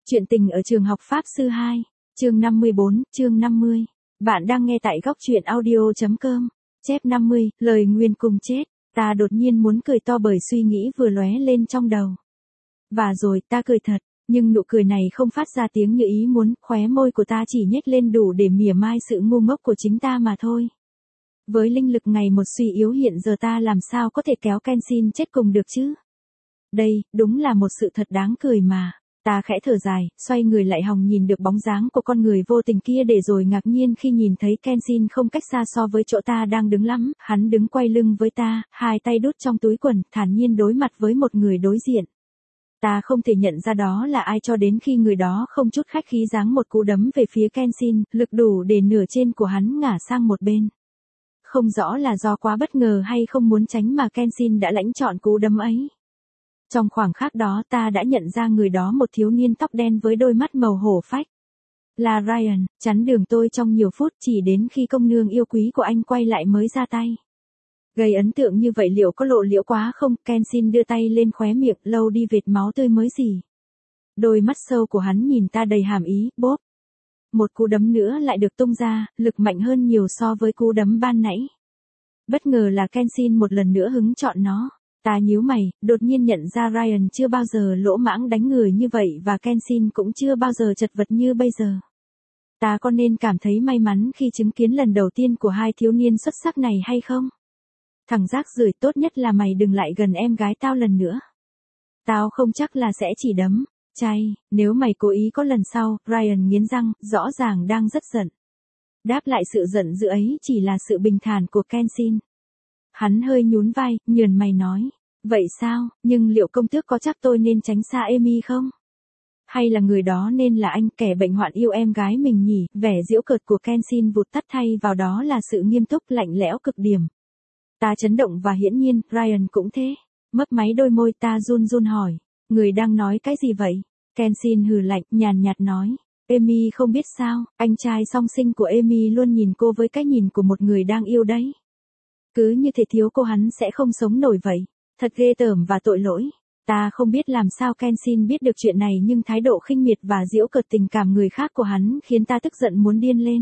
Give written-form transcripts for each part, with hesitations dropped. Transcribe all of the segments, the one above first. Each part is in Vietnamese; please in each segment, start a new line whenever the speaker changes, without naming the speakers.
Chuyện tình ở trường học Pháp Sư 2, chương 54, chương 50. Bạn đang nghe tại góc truyện audio.com. Chép 50, lời nguyền cùng chết. Ta đột nhiên muốn cười to bởi suy nghĩ vừa lóe lên trong đầu. Và rồi ta cười thật, nhưng nụ cười này không phát ra tiếng như ý muốn, khóe môi của ta chỉ nhếch lên đủ để mỉa mai sự ngu ngốc của chính ta mà thôi. Với linh lực ngày một suy yếu hiện giờ ta làm sao có thể kéo Kenshin chết cùng được chứ? Đây, đúng là một sự thật đáng cười mà. Ta khẽ thở dài, xoay người lại hòng nhìn được bóng dáng của con người vô tình kia để rồi ngạc nhiên khi nhìn thấy Kenshin không cách xa so với chỗ ta đang đứng lắm, hắn đứng quay lưng với ta, hai tay đút trong túi quần, thản nhiên đối mặt với một người đối diện. Ta không thể nhận ra đó là ai cho đến khi người đó không chút khách khí giáng một cú đấm về phía Kenshin, lực đủ để nửa trên của hắn ngả sang một bên. Không rõ là do quá bất ngờ hay không muốn tránh mà Kenshin đã lãnh trọn cú đấm ấy. Trong khoảng khắc đó ta đã nhận ra người đó một thiếu niên tóc đen với đôi mắt màu hổ phách. Là Ryan, chắn đường tôi trong nhiều phút chỉ đến khi công nương yêu quý của anh quay lại mới ra tay. Gây ấn tượng như vậy liệu có lộ liễu quá không? Kenshin đưa tay lên khóe miệng, lâu đi vệt máu tươi mới gì. Đôi mắt sâu của hắn nhìn ta đầy hàm ý, bốp. Một cú đấm nữa lại được tung ra, lực mạnh hơn nhiều so với cú đấm ban nãy. Bất ngờ là Kenshin một lần nữa hứng chọn nó. Ta nhíu mày, đột nhiên nhận ra Ryan chưa bao giờ lỗ mãng đánh người như vậy và Kenshin cũng chưa bao giờ chật vật như bây giờ. Ta có nên cảm thấy may mắn khi chứng kiến lần đầu tiên của hai thiếu niên xuất sắc này hay không? Thằng rác rưởi, tốt nhất là mày đừng lại gần em gái tao lần nữa. Tao không chắc là sẽ chỉ đấm, chay, nếu mày cố ý có lần sau. Ryan nghiến răng, rõ ràng đang rất giận. Đáp lại sự giận dữ ấy chỉ là sự bình thản của Kenshin. Hắn hơi nhún vai, nhườn mày nói. Vậy sao, nhưng liệu công tước có chắc tôi nên tránh xa Amy không? Hay là người đó nên là anh, kẻ bệnh hoạn yêu em gái mình nhỉ? Vẻ giễu cợt của Kenshin vụt tắt thay vào đó là sự nghiêm túc lạnh lẽo cực điểm. Ta chấn động và hiển nhiên, Ryan cũng thế. Mấp máy đôi môi, ta run run hỏi. Người đang nói cái gì vậy? Kenshin hừ lạnh, nhàn nhạt nói. Amy không biết sao, anh trai song sinh của Amy luôn nhìn cô với cái nhìn của một người đang yêu đấy. Cứ như thể thiếu cô hắn sẽ không sống nổi vậy. Thật ghê tởm và tội lỗi. Ta không biết làm sao Kenshin biết được chuyện này nhưng thái độ khinh miệt và giễu cợt tình cảm người khác của hắn khiến ta tức giận muốn điên lên.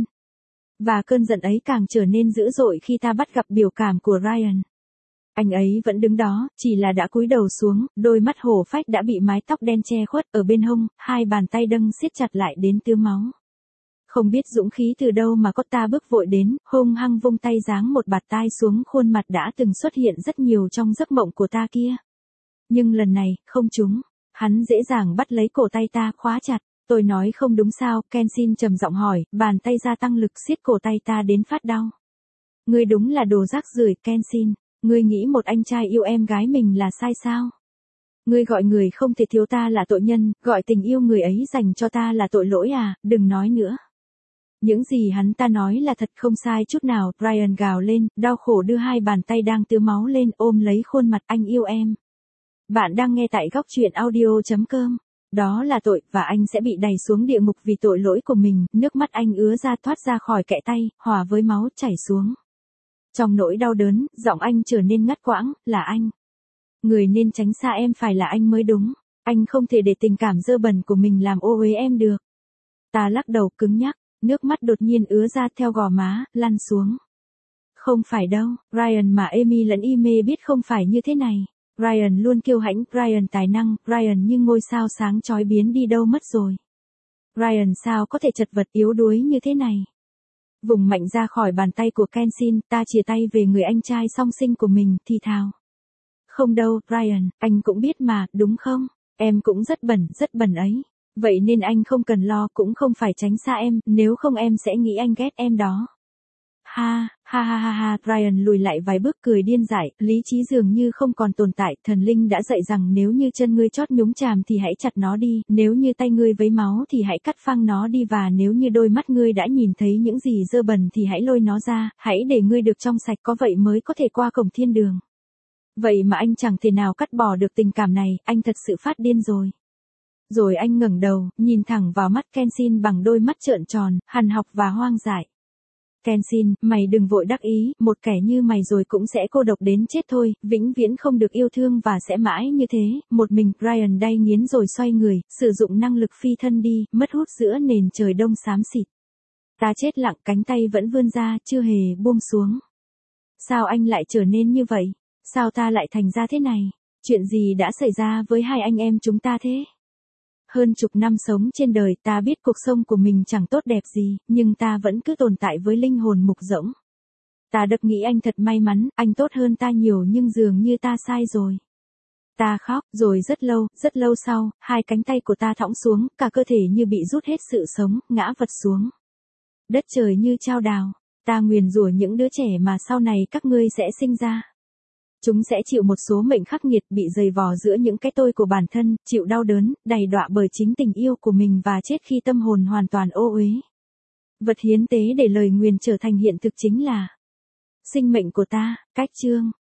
Và cơn giận ấy càng trở nên dữ dội khi ta bắt gặp biểu cảm của Ryan. Anh ấy vẫn đứng đó, chỉ là đã cúi đầu xuống, đôi mắt hổ phách đã bị mái tóc đen che khuất ở bên hông, hai bàn tay đâng siết chặt lại đến tưa máu. Không biết dũng khí từ đâu mà có ta bước vội đến, hung hăng vung tay giáng một bạt tai xuống khuôn mặt đã từng xuất hiện rất nhiều trong giấc mộng của ta kia. Nhưng lần này, không trúng. Hắn dễ dàng bắt lấy cổ tay ta khóa chặt. Tôi nói không đúng sao? Kenshin trầm giọng hỏi, bàn tay gia tăng lực siết cổ tay ta đến phát đau. Ngươi đúng là đồ rác rưởi, Kenshin. Ngươi nghĩ một anh trai yêu em gái mình là sai sao? Ngươi gọi người không thể thiếu ta là tội nhân, gọi tình yêu người ấy dành cho ta là tội lỗi à? Đừng nói nữa. Những gì hắn ta nói là thật, không sai chút nào. Ryan gào lên, đau khổ đưa hai bàn tay đang tứa máu lên ôm lấy khuôn mặt. Anh yêu em. Bạn đang nghe tại góc truyện audio.com. Đó là tội, và anh sẽ bị đày xuống địa ngục vì tội lỗi của mình. Nước mắt anh ứa ra thoát ra khỏi kẽ tay, hòa với máu chảy xuống. Trong nỗi đau đớn, giọng anh trở nên ngắt quãng. Là anh. Người nên tránh xa em phải là anh mới đúng. Anh không thể để tình cảm dơ bẩn của mình làm ô uế em được. Ta lắc đầu cứng nhắc. Nước mắt đột nhiên ứa ra theo gò má, lăn xuống. Không phải đâu, Ryan mà Amy lẫn Ime biết không phải như thế này. Ryan luôn kiêu hãnh, Ryan tài năng, Ryan như ngôi sao sáng chói biến đi đâu mất rồi. Ryan sao có thể chật vật yếu đuối như thế này. Vùng mạnh ra khỏi bàn tay của Kenshin, ta chìa tay về người anh trai song sinh của mình, thì thào. Không đâu, Ryan, anh cũng biết mà, đúng không? Em cũng rất bẩn ấy. Vậy nên anh không cần lo, cũng không phải tránh xa em, nếu không em sẽ nghĩ anh ghét em đó. Ha, Ryan lùi lại vài bước cười điên dại, lý trí dường như không còn tồn tại, thần linh đã dạy rằng nếu như chân ngươi chót nhúng chàm thì hãy chặt nó đi, nếu như tay ngươi vấy máu thì hãy cắt phăng nó đi và nếu như đôi mắt ngươi đã nhìn thấy những gì dơ bẩn thì hãy lôi nó ra, hãy để ngươi được trong sạch, có vậy mới có thể qua cổng thiên đường. Vậy mà anh chẳng thể nào cắt bỏ được tình cảm này, anh thật sự phát điên rồi. Rồi anh ngẩng đầu, nhìn thẳng vào mắt Kenshin bằng đôi mắt trợn tròn, hằn học và hoang dại. Kenshin, mày đừng vội đắc ý, một kẻ như mày rồi cũng sẽ cô độc đến chết thôi, vĩnh viễn không được yêu thương và sẽ mãi như thế. Một mình Brian đay nghiến rồi xoay người, sử dụng năng lực phi thân đi, mất hút giữa nền trời đông xám xịt. Ta chết lặng, cánh tay vẫn vươn ra, chưa hề buông xuống. Sao anh lại trở nên như vậy? Sao ta lại thành ra thế này? Chuyện gì đã xảy ra với hai anh em chúng ta thế? Hơn chục năm sống trên đời, ta biết cuộc sống của mình chẳng tốt đẹp gì, nhưng ta vẫn cứ tồn tại với linh hồn mục rỗng. Ta đập nghĩ anh thật may mắn, anh tốt hơn ta nhiều nhưng dường như ta sai rồi. Ta khóc, rồi rất lâu sau, hai cánh tay của ta thõng xuống, cả cơ thể như bị rút hết sự sống, ngã vật xuống. Đất trời như chao đào, ta nguyền rủa những đứa trẻ mà sau này các ngươi sẽ sinh ra. Chúng sẽ chịu một số mệnh khắc nghiệt, bị dày vò giữa những cái tôi của bản thân, chịu đau đớn, đầy đọa bởi chính tình yêu của mình và chết khi tâm hồn hoàn toàn ô uế. Vật hiến tế để lời nguyền trở thành hiện thực chính là sinh mệnh của ta. Cách chương